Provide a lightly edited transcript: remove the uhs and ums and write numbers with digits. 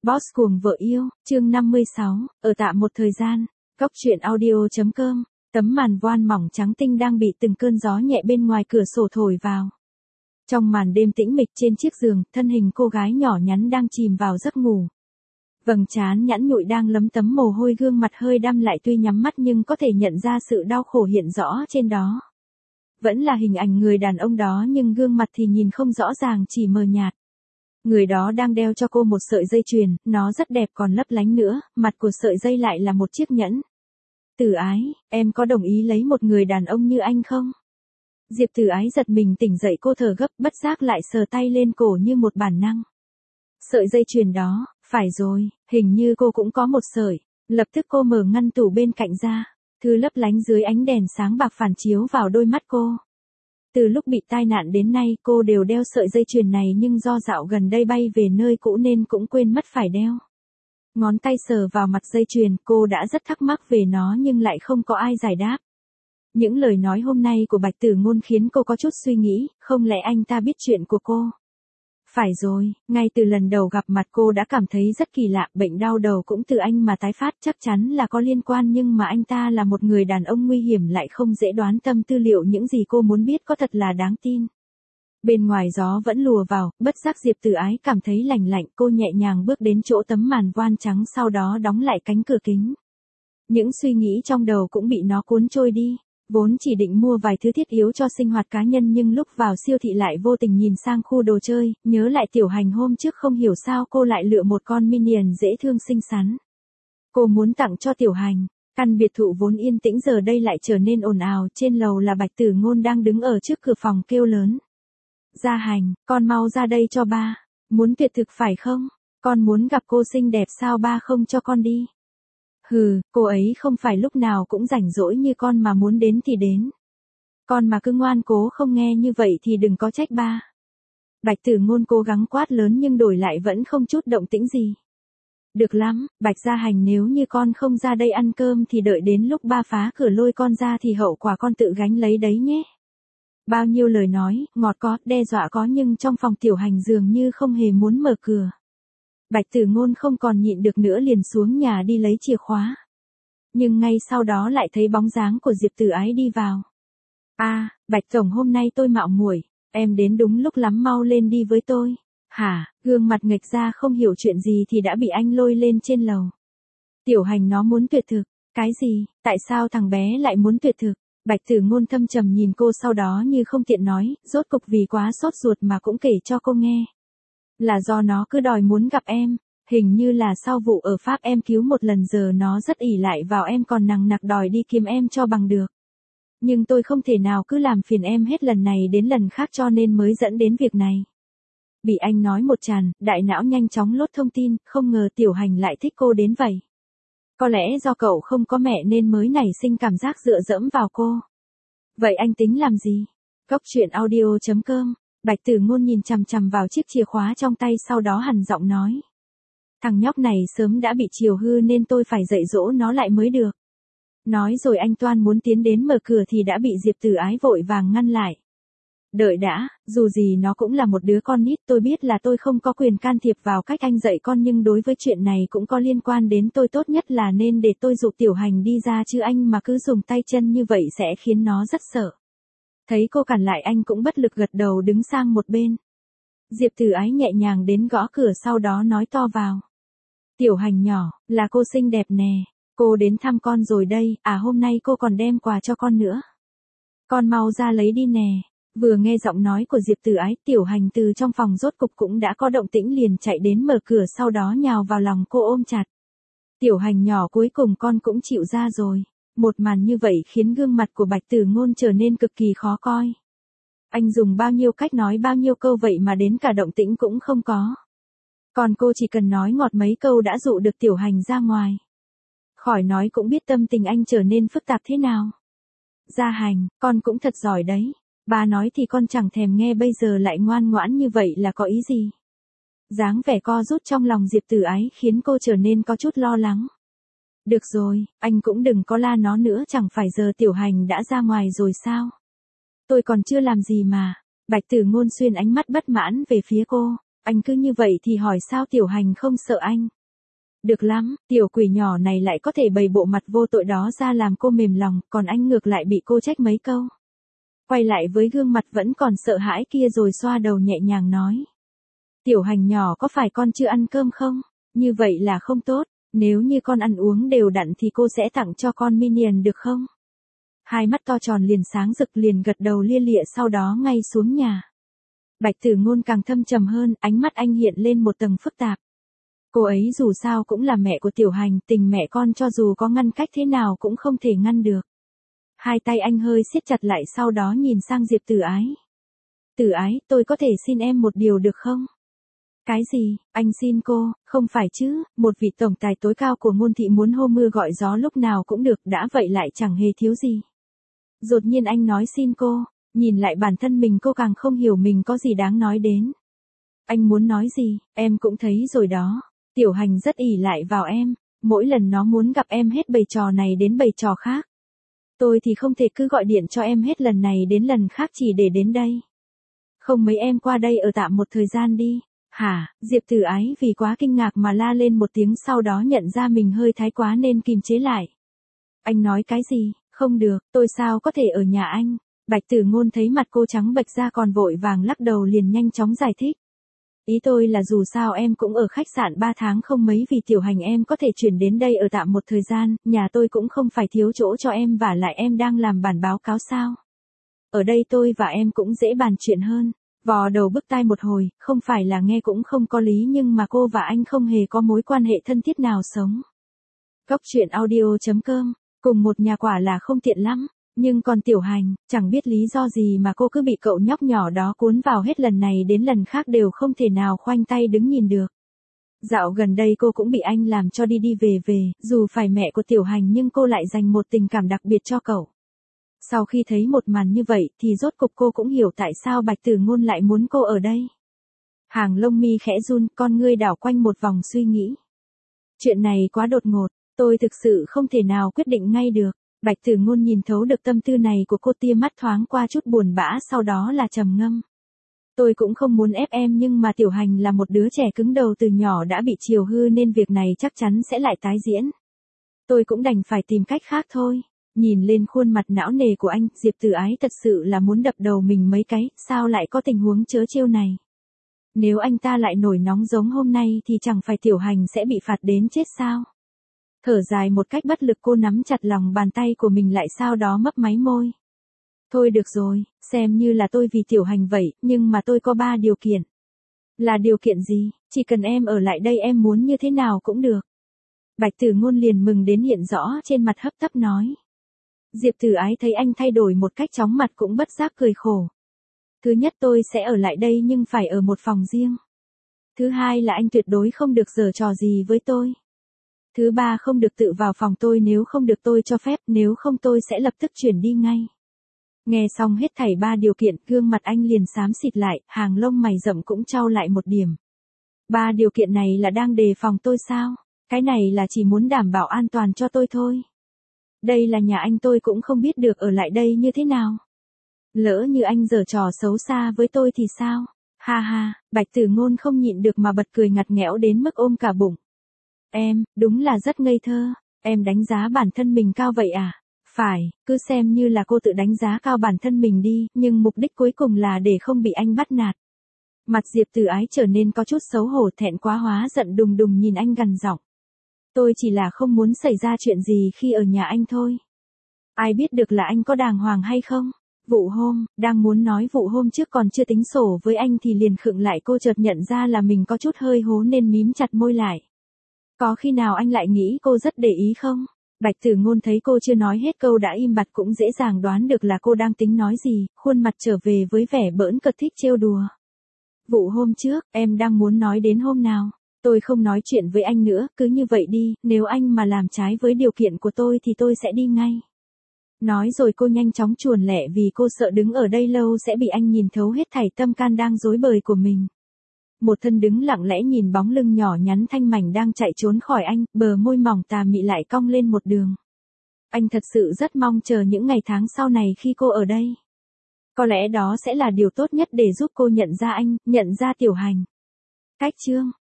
Boss cuồng vợ yêu, chương 56, ở tạm một thời gian. Cóc truyện audio.com, tấm màn voan mỏng trắng tinh đang bị từng cơn gió nhẹ bên ngoài cửa sổ thổi vào. Trong màn đêm tĩnh mịch trên chiếc giường, thân hình cô gái nhỏ nhắn đang chìm vào giấc ngủ. Vầng trán nhẵn nhụi đang lấm tấm mồ hôi, gương mặt hơi đăm lại, tuy nhắm mắt nhưng có thể nhận ra sự đau khổ hiện rõ trên đó. Vẫn là hình ảnh người đàn ông đó nhưng gương mặt thì nhìn không rõ ràng, chỉ mờ nhạt. Người đó đang đeo cho cô một sợi dây chuyền, nó rất đẹp còn lấp lánh nữa, mặt của sợi dây lại là một chiếc nhẫn. Tử Ái, em có đồng ý lấy một người đàn ông như anh không? Diệp Tử Ái giật mình tỉnh dậy, cô thở gấp, bất giác lại sờ tay lên cổ như một bản năng. Sợi dây chuyền đó, phải rồi, hình như cô cũng có một sợi. Lập tức cô mở ngăn tủ bên cạnh ra, thứ lấp lánh dưới ánh đèn sáng bạc phản chiếu vào đôi mắt cô. Từ lúc bị tai nạn đến nay cô đều đeo sợi dây chuyền này, nhưng do dạo gần đây bay về nơi cũ nên cũng quên mất phải đeo. Ngón tay sờ vào mặt dây chuyền, cô đã rất thắc mắc về nó nhưng lại không có ai giải đáp. Những lời nói hôm nay của Bạch Tử Ngôn khiến cô có chút suy nghĩ, không lẽ anh ta biết chuyện của cô? Phải rồi, ngay từ lần đầu gặp mặt cô đã cảm thấy rất kỳ lạ, bệnh đau đầu cũng từ anh mà tái phát, chắc chắn là có liên quan, nhưng mà anh ta là một người đàn ông nguy hiểm, lại không dễ đoán tâm tư, liệu những gì cô muốn biết có thật là đáng tin. Bên ngoài gió vẫn lùa vào, bất giác Diệp Tử Ái cảm thấy lành lạnh, cô nhẹ nhàng bước đến chỗ tấm màn voan trắng, sau đó đóng lại cánh cửa kính. Những suy nghĩ trong đầu cũng bị nó cuốn trôi đi. Vốn chỉ định mua vài thứ thiết yếu cho sinh hoạt cá nhân, nhưng lúc vào siêu thị lại vô tình nhìn sang khu đồ chơi, nhớ lại Tiểu Hành hôm trước, không hiểu sao cô lại lựa một con Minion dễ thương xinh xắn. Cô muốn tặng cho Tiểu Hành. Căn biệt thự vốn yên tĩnh giờ đây lại trở nên ồn ào, trên lầu là Bạch Tử Ngôn đang đứng ở trước cửa phòng kêu lớn. Gia Hành, con mau ra đây cho ba. Muốn tuyệt thực phải không? Con muốn gặp cô xinh đẹp sao, ba không cho con đi? Hừ, cô ấy không phải lúc nào cũng rảnh rỗi như con, mà muốn đến thì đến. Con mà cứ ngoan cố không nghe như vậy thì đừng có trách ba. Bạch Tử Ngôn cố gắng quát lớn nhưng đổi lại vẫn không chút động tĩnh gì. Được lắm, Bạch Gia Hành, nếu như con không ra đây ăn cơm thì đợi đến lúc ba phá cửa lôi con ra thì hậu quả con tự gánh lấy đấy nhé. Bao nhiêu lời nói, ngọt có, đe dọa có, nhưng trong phòng Tiểu Hành dường như không hề muốn mở cửa. Bạch Tử Ngôn không còn nhịn được nữa, liền xuống nhà đi lấy chìa khóa. Nhưng ngay sau đó lại thấy bóng dáng của Diệp Tử Ái đi vào. Bạch tổng, hôm nay tôi mạo muội, em đến đúng lúc lắm, mau lên đi với tôi. Hả? Gương mặt nghệch ra không hiểu chuyện gì thì đã bị anh lôi lên trên lầu. Tiểu Hành nó muốn tuyệt thực. Cái gì? Tại sao thằng bé lại muốn tuyệt thực? Bạch Tử Ngôn thâm trầm nhìn cô, sau đó như không tiện nói, rốt cục vì quá sốt ruột mà cũng kể cho cô nghe. Là do nó cứ đòi muốn gặp em, hình như là sau vụ ở Pháp em cứu một lần, giờ nó rất ỷ lại vào em, còn nằng nặc đòi đi kiếm em cho bằng được. Nhưng tôi không thể nào cứ làm phiền em hết lần này đến lần khác, cho nên mới dẫn đến việc này. Bị anh nói một tràn, đại não nhanh chóng lốt thông tin, không ngờ Tiểu Hành lại thích cô đến vậy. Có lẽ do cậu không có mẹ nên mới nảy sinh cảm giác dựa dẫm vào cô. Vậy anh tính làm gì? Cóc truyện audio.com. Bạch Tử Ngôn nhìn chằm chằm vào chiếc chìa khóa trong tay, sau đó hằn giọng nói. Thằng nhóc này sớm đã bị chiều hư nên tôi phải dạy dỗ nó lại mới được. Nói rồi anh toan muốn tiến đến mở cửa thì đã bị Diệp Tử Ái vội vàng ngăn lại. Đợi đã, dù gì nó cũng là một đứa con nít, tôi biết là tôi không có quyền can thiệp vào cách anh dạy con, nhưng đối với chuyện này cũng có liên quan đến tôi, tốt nhất là nên để tôi dụ Tiểu Hành đi ra, chứ anh mà cứ dùng tay chân như vậy sẽ khiến nó rất sợ. Thấy cô cản lại, anh cũng bất lực gật đầu đứng sang một bên. Diệp Tử Ái nhẹ nhàng đến gõ cửa, sau đó nói to vào. Tiểu Hành nhỏ, là cô xinh đẹp nè. Cô đến thăm con rồi đây, hôm nay cô còn đem quà cho con nữa. Con mau ra lấy đi nè. Vừa nghe giọng nói của Diệp Tử Ái, Tiểu Hành từ trong phòng rốt cục cũng đã có động tĩnh, liền chạy đến mở cửa, sau đó nhào vào lòng cô ôm chặt. Tiểu Hành nhỏ, cuối cùng con cũng chịu ra rồi. Một màn như vậy khiến gương mặt của Bạch Tử Ngôn trở nên cực kỳ khó coi. Anh dùng bao nhiêu cách nói bao nhiêu câu vậy mà đến cả động tĩnh cũng không có. Còn cô chỉ cần nói ngọt mấy câu đã dụ được Tiểu Hành ra ngoài. Khỏi nói cũng biết tâm tình anh trở nên phức tạp thế nào. Gia Hành, con cũng thật giỏi đấy. Ba nói thì con chẳng thèm nghe, bây giờ lại ngoan ngoãn như vậy là có ý gì? Dáng vẻ co rút trong lòng Diệp Tử Ái khiến cô trở nên có chút lo lắng. Được rồi, anh cũng đừng có la nó nữa, chẳng phải giờ Tiểu Hành đã ra ngoài rồi sao? Tôi còn chưa làm gì mà. Bạch Tử Ngôn xuyên ánh mắt bất mãn về phía cô. Anh cứ như vậy thì hỏi sao Tiểu Hành không sợ anh. Được lắm, tiểu quỷ nhỏ này lại có thể bày bộ mặt vô tội đó ra làm cô mềm lòng, còn anh ngược lại bị cô trách mấy câu. Quay lại với gương mặt vẫn còn sợ hãi kia rồi xoa đầu nhẹ nhàng nói. Tiểu Hành nhỏ có phải con chưa ăn cơm không? Như vậy là không tốt, nếu như con ăn uống đều đặn thì cô sẽ tặng cho con Minion được không? Hai mắt to tròn liền sáng rực liền gật đầu lia lịa sau đó ngay xuống nhà. Bạch Tử Ngôn càng thâm trầm hơn, ánh mắt anh hiện lên một tầng phức tạp. Cô ấy dù sao cũng là mẹ của Tiểu Hành, tình mẹ con cho dù có ngăn cách thế nào cũng không thể ngăn được. Hai tay anh hơi siết chặt lại sau đó nhìn sang Diệp Tử Ái. Tử Ái, tôi có thể xin em một điều được không? Cái gì, anh xin cô, không phải chứ, một vị tổng tài tối cao của Ngôn thị muốn hô mưa gọi gió lúc nào cũng được, đã vậy lại chẳng hề thiếu gì. Đột nhiên anh nói xin cô, nhìn lại bản thân mình cô càng không hiểu mình có gì đáng nói đến. Anh muốn nói gì, em cũng thấy rồi đó, Tiểu Hành rất ỷ lại vào em, mỗi lần nó muốn gặp em hết bày trò này đến bày trò khác. Tôi thì không thể cứ gọi điện cho em hết lần này đến lần khác chỉ để đến đây. Không mấy em qua đây ở tạm một thời gian đi. Hả, Diệp Tử Ái vì quá kinh ngạc mà la lên một tiếng sau đó nhận ra mình hơi thái quá nên kìm chế lại. Anh nói cái gì, không được, tôi sao có thể ở nhà anh. Bạch Tử Ngôn thấy mặt cô trắng bệch ra còn vội vàng lắc đầu liền nhanh chóng giải thích. Ý tôi là dù sao em cũng ở khách sạn 3 tháng không mấy vì Tiểu Hành em có thể chuyển đến đây ở tạm một thời gian, nhà tôi cũng không phải thiếu chỗ cho em và lại em đang làm bản báo cáo sao. Ở đây tôi và em cũng dễ bàn chuyện hơn. Vò đầu bứt tai một hồi, không phải là nghe cũng không có lý nhưng mà cô và anh không hề có mối quan hệ thân thiết nào sống. Góc truyện audio.com, cùng một nhà quả là không tiện lắm, nhưng còn Tiểu Hành, chẳng biết lý do gì mà cô cứ bị cậu nhóc nhỏ đó cuốn vào hết lần này đến lần khác đều không thể nào khoanh tay đứng nhìn được. Dạo gần đây cô cũng bị anh làm cho đi đi về về, dù phải mẹ của Tiểu Hành nhưng cô lại dành một tình cảm đặc biệt cho cậu. Sau khi thấy một màn như vậy thì rốt cục cô cũng hiểu tại sao Bạch Tử Ngôn lại muốn cô ở đây. Hàng lông mi khẽ run, con ngươi đảo quanh một vòng suy nghĩ. Chuyện này quá đột ngột, tôi thực sự không thể nào quyết định ngay được. Bạch Tử Ngôn nhìn thấu được tâm tư này của cô tia mắt thoáng qua chút buồn bã sau đó là trầm ngâm. Tôi cũng không muốn ép em nhưng mà Tiểu Hành là một đứa trẻ cứng đầu từ nhỏ đã bị chiều hư nên việc này chắc chắn sẽ lại tái diễn. Tôi cũng đành phải tìm cách khác thôi. Nhìn lên khuôn mặt não nề của anh, Diệp Tử Ái thật sự là muốn đập đầu mình mấy cái, sao lại có tình huống trớ trêu này. Nếu anh ta lại nổi nóng giống hôm nay thì chẳng phải Tiểu Hành sẽ bị phạt đến chết sao. Thở dài một cách bất lực cô nắm chặt lòng bàn tay của mình lại sau đó mấp máy môi. Thôi được rồi, xem như là tôi vì Tiểu Hành vậy, nhưng mà tôi có 3 điều kiện. Là điều kiện gì, chỉ cần em ở lại đây em muốn như thế nào cũng được. Bạch Tử Ngôn liền mừng đến hiện rõ trên mặt hấp tấp nói. Diệp Tử Ái thấy anh thay đổi một cách chóng mặt cũng bất giác cười khổ. Thứ nhất tôi sẽ ở lại đây nhưng phải ở một phòng riêng. Thứ hai là anh tuyệt đối không được giở trò gì với tôi. Thứ ba không được tự vào phòng tôi nếu không được tôi cho phép, nếu không tôi sẽ lập tức chuyển đi ngay. Nghe xong hết thảy 3 điều kiện, gương mặt anh liền xám xịt lại, hàng lông mày rậm cũng trao lại một điểm. 3 điều kiện này là đang đề phòng tôi sao? Cái này là chỉ muốn đảm bảo an toàn cho tôi thôi. Đây là nhà anh tôi cũng không biết được ở lại đây như thế nào. Lỡ như anh giở trò xấu xa với tôi thì sao? Ha ha, Bạch Tử Ngôn không nhịn được mà bật cười ngặt nghẽo đến mức ôm cả bụng. Em, đúng là rất ngây thơ, em đánh giá bản thân mình cao vậy à? Phải, cứ xem như là cô tự đánh giá cao bản thân mình đi, nhưng mục đích cuối cùng là để không bị anh bắt nạt. Mặt Diệp Tử Ái trở nên có chút xấu hổ thẹn quá hóa giận đùng đùng nhìn anh gằn giọng. Tôi chỉ là không muốn xảy ra chuyện gì khi ở nhà anh thôi. Ai biết được là anh có đàng hoàng hay không? Vụ hôm, đang muốn nói vụ hôm trước còn chưa tính sổ với anh thì liền khựng lại cô chợt nhận ra là mình có chút hơi hố nên mím chặt môi lại. Có khi nào anh lại nghĩ cô rất để ý không? Bạch Tử Ngôn thấy cô chưa nói hết câu đã im bặt cũng dễ dàng đoán được là cô đang tính nói gì, khuôn mặt trở về với vẻ bỡn cợt thích trêu đùa. Vụ hôm trước, em đang muốn nói đến hôm nào? Tôi không nói chuyện với anh nữa, cứ như vậy đi, nếu anh mà làm trái với điều kiện của tôi thì tôi sẽ đi ngay. Nói rồi cô nhanh chóng chuồn lẹ vì cô sợ đứng ở đây lâu sẽ bị anh nhìn thấu hết thảy tâm can đang rối bời của mình. Một thân đứng lặng lẽ nhìn bóng lưng nhỏ nhắn thanh mảnh đang chạy trốn khỏi anh, bờ môi mỏng tà mị lại cong lên một đường. Anh thật sự rất mong chờ những ngày tháng sau này khi cô ở đây. Có lẽ đó sẽ là điều tốt nhất để giúp cô nhận ra anh, nhận ra Tiểu Hành. Cách chương